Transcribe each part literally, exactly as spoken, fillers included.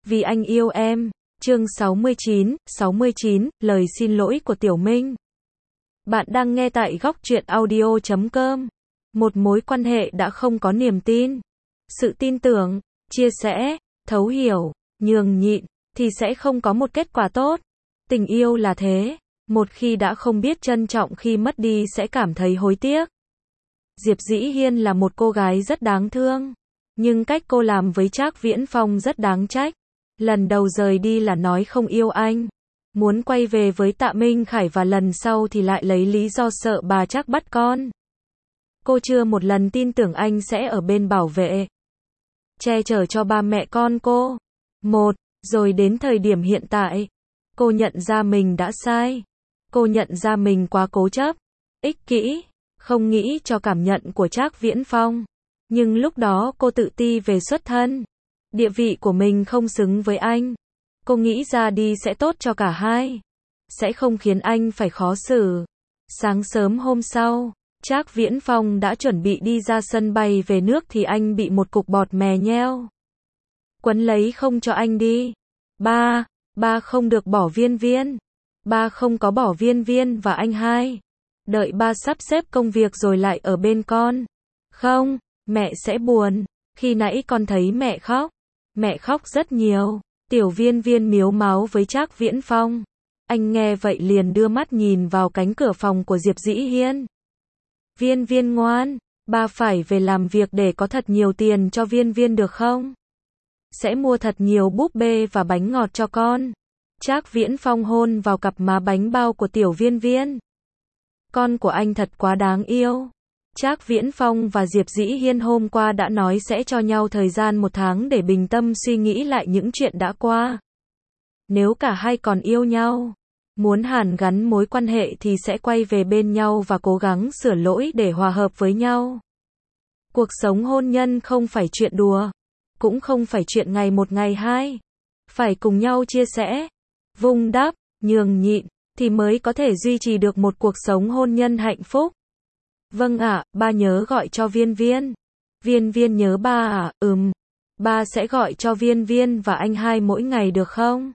Vì anh yêu em. Chương sáu mươi chín, sáu mươi chín, lời xin lỗi của Tiểu Minh. Bạn đang nghe tại góc truyện audio chấm com. Một mối quan hệ đã không có niềm tin, sự tin tưởng, chia sẻ, thấu hiểu, nhường nhịn, thì sẽ không có một kết quả tốt. Tình yêu là thế, một khi đã không biết trân trọng khi mất đi sẽ cảm thấy hối tiếc. Diệp Dĩ Hiên là một cô gái rất đáng thương, nhưng cách cô làm với Trác Viễn Phong rất đáng trách. Lần đầu rời đi là nói không yêu anh, muốn quay về với Tạ Minh Khải, và lần sau thì lại lấy lý do sợ bà Trác bắt con. Cô chưa một lần tin tưởng anh sẽ ở bên bảo vệ, che chở cho ba mẹ con cô. Một, rồi đến thời điểm hiện tại, cô nhận ra mình đã sai. Cô nhận ra mình quá cố chấp, ích kỷ, không nghĩ cho cảm nhận của Trác Viễn Phong. Nhưng lúc đó cô tự ti về xuất thân, địa vị của mình không xứng với anh. Cô nghĩ ra đi sẽ tốt cho cả hai, sẽ không khiến anh phải khó xử. Sáng sớm hôm sau, Trác Viễn Phong đã chuẩn bị đi ra sân bay về nước thì anh bị một cục bọt mè nheo quấn lấy không cho anh đi. Ba, ba không được bỏ Viên Viên. Ba không có bỏ Viên Viên và anh hai. Đợi ba sắp xếp công việc rồi lại ở bên con. Không, mẹ sẽ buồn. Khi nãy con thấy mẹ khóc. Mẹ khóc rất nhiều. Tiểu Viên Viên miếu máu với Trác Viễn Phong. Anh nghe vậy liền đưa mắt nhìn vào cánh cửa phòng của Diệp Dĩ Hiên. Viên Viên ngoan, ba phải về làm việc để có thật nhiều tiền cho Viên Viên được không? Sẽ mua thật nhiều búp bê và bánh ngọt cho con. Trác Viễn Phong hôn vào cặp má bánh bao của Tiểu Viên Viên. Con của anh thật quá đáng yêu. Trác Viễn Phong và Diệp Dĩ Hiên hôm qua đã nói sẽ cho nhau thời gian một tháng để bình tâm suy nghĩ lại những chuyện đã qua. Nếu cả hai còn yêu nhau, muốn hàn gắn mối quan hệ thì sẽ quay về bên nhau và cố gắng sửa lỗi để hòa hợp với nhau. Cuộc sống hôn nhân không phải chuyện đùa, cũng không phải chuyện ngày một ngày hai. Phải cùng nhau chia sẻ, vun đắp, nhường nhịn, thì mới có thể duy trì được một cuộc sống hôn nhân hạnh phúc. Vâng ạ, ba nhớ gọi cho Viên Viên. Viên Viên nhớ ba à, ừm. Ba sẽ gọi cho Viên Viên và anh hai mỗi ngày được không?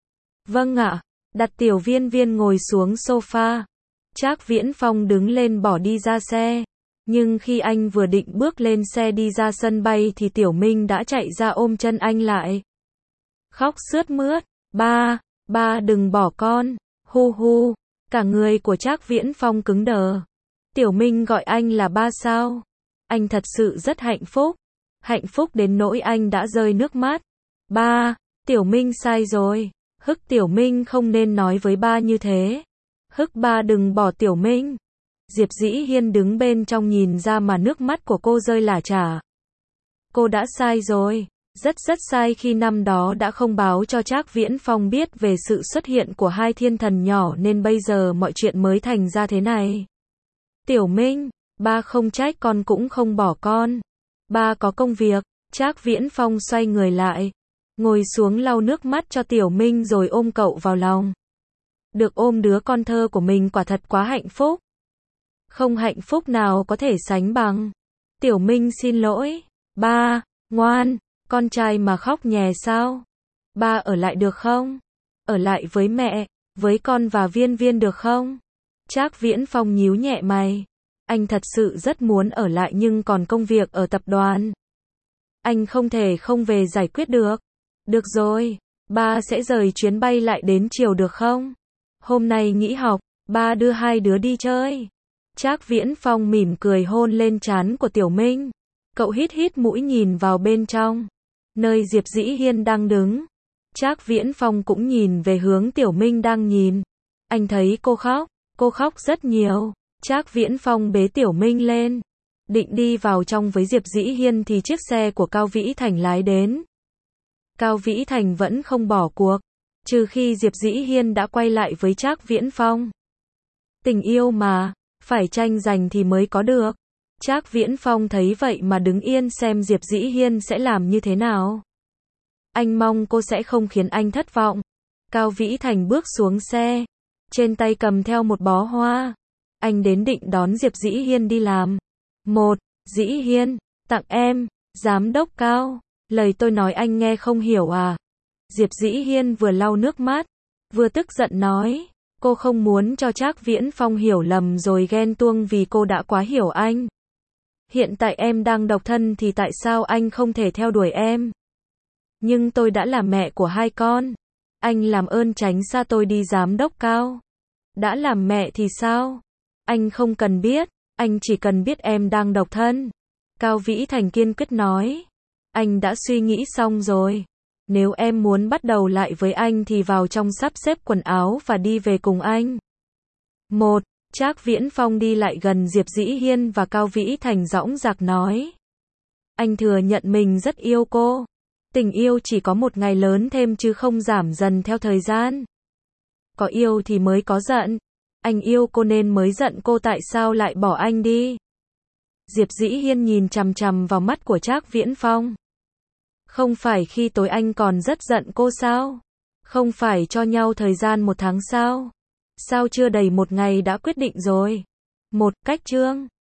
Vâng ạ. Đặt Tiểu Viên Viên ngồi xuống sofa. Trác Viễn Phong đứng lên bỏ đi ra xe. Nhưng khi anh vừa định bước lên xe đi ra sân bay thì Tiểu Minh đã chạy ra ôm chân anh lại. Khóc sướt mướt. Ba, ba đừng bỏ con. Hu hu. Cả người của Trác Viễn Phong cứng đờ. Tiểu Minh gọi anh là ba sao? Anh thật sự rất hạnh phúc. Hạnh phúc đến nỗi anh đã rơi nước mắt. Ba, Tiểu Minh sai rồi. Hức Tiểu Minh không nên nói với ba như thế. Hức ba đừng bỏ Tiểu Minh. Diệp Dĩ Hiên đứng bên trong nhìn ra mà nước mắt của cô rơi lả chả. Cô đã sai rồi. Rất rất sai khi năm đó đã không báo cho Trác Viễn Phong biết về sự xuất hiện của hai thiên thần nhỏ nên bây giờ mọi chuyện mới thành ra thế này. Tiểu Minh, ba không trách con cũng không bỏ con. Ba có công việc. Trác Viễn Phong xoay người lại, ngồi xuống lau nước mắt cho Tiểu Minh rồi ôm cậu vào lòng. Được ôm đứa con thơ của mình quả thật quá hạnh phúc. Không hạnh phúc nào có thể sánh bằng. Tiểu Minh xin lỗi. Ba, ngoan, con trai mà khóc nhè sao? Ba ở lại được không? Ở lại với mẹ, với con và Viên Viên được không? Trác Viễn Phong nhíu nhẹ mày. Anh thật sự rất muốn ở lại nhưng còn công việc ở tập đoàn. Anh không thể không về giải quyết được. Được rồi, ba sẽ rời chuyến bay lại đến chiều được không? Hôm nay nghỉ học, ba đưa hai đứa đi chơi. Trác Viễn Phong mỉm cười hôn lên trán của Tiểu Minh. Cậu hít hít mũi nhìn vào bên trong, nơi Diệp Dĩ Hiên đang đứng. Trác Viễn Phong cũng nhìn về hướng Tiểu Minh đang nhìn. Anh thấy cô khóc, cô khóc rất nhiều. Trác Viễn Phong bế Tiểu Minh lên, định đi vào trong với Diệp Dĩ Hiên thì chiếc xe của Cao Vĩ Thành lái đến. Cao Vĩ Thành vẫn không bỏ cuộc, trừ khi Diệp Dĩ Hiên đã quay lại với Trác Viễn Phong. Tình yêu mà, phải tranh giành thì mới có được. Trác Viễn Phong thấy vậy mà đứng yên xem Diệp Dĩ Hiên sẽ làm như thế nào. Anh mong cô sẽ không khiến anh thất vọng. Cao Vĩ Thành bước xuống xe, trên tay cầm theo một bó hoa. Anh đến định đón Diệp Dĩ Hiên đi làm. Một, Dĩ Hiên, tặng em. Giám đốc Cao, lời tôi nói anh nghe không hiểu à? Diệp Dĩ Hiên vừa lau nước mắt, vừa tức giận nói, cô không muốn cho Trác Viễn Phong hiểu lầm rồi ghen tuông vì cô đã quá hiểu anh. Hiện tại em đang độc thân thì tại sao anh không thể theo đuổi em? Nhưng tôi đã là mẹ của hai con. Anh làm ơn tránh xa tôi đi giám đốc Cao. Đã làm mẹ thì sao? Anh không cần biết, anh chỉ cần biết em đang độc thân. Cao Vĩ Thành kiên quyết nói. Anh đã suy nghĩ xong rồi. Nếu em muốn bắt đầu lại với anh thì vào trong sắp xếp quần áo và đi về cùng anh. Một, Trác Viễn Phong đi lại gần Diệp Dĩ Hiên và Cao Vĩ Thành dõng dạc nói. Anh thừa nhận mình rất yêu cô. Tình yêu chỉ có một ngày lớn thêm chứ không giảm dần theo thời gian. Có yêu thì mới có giận. Anh yêu cô nên mới giận cô tại sao lại bỏ anh đi. Diệp Dĩ Hiên nhìn chằm chằm vào mắt của Trác Viễn Phong. Không phải khi tối anh còn rất giận cô sao? Không phải cho nhau thời gian một tháng sao? Sao chưa đầy một ngày đã quyết định rồi? Một, cách chương.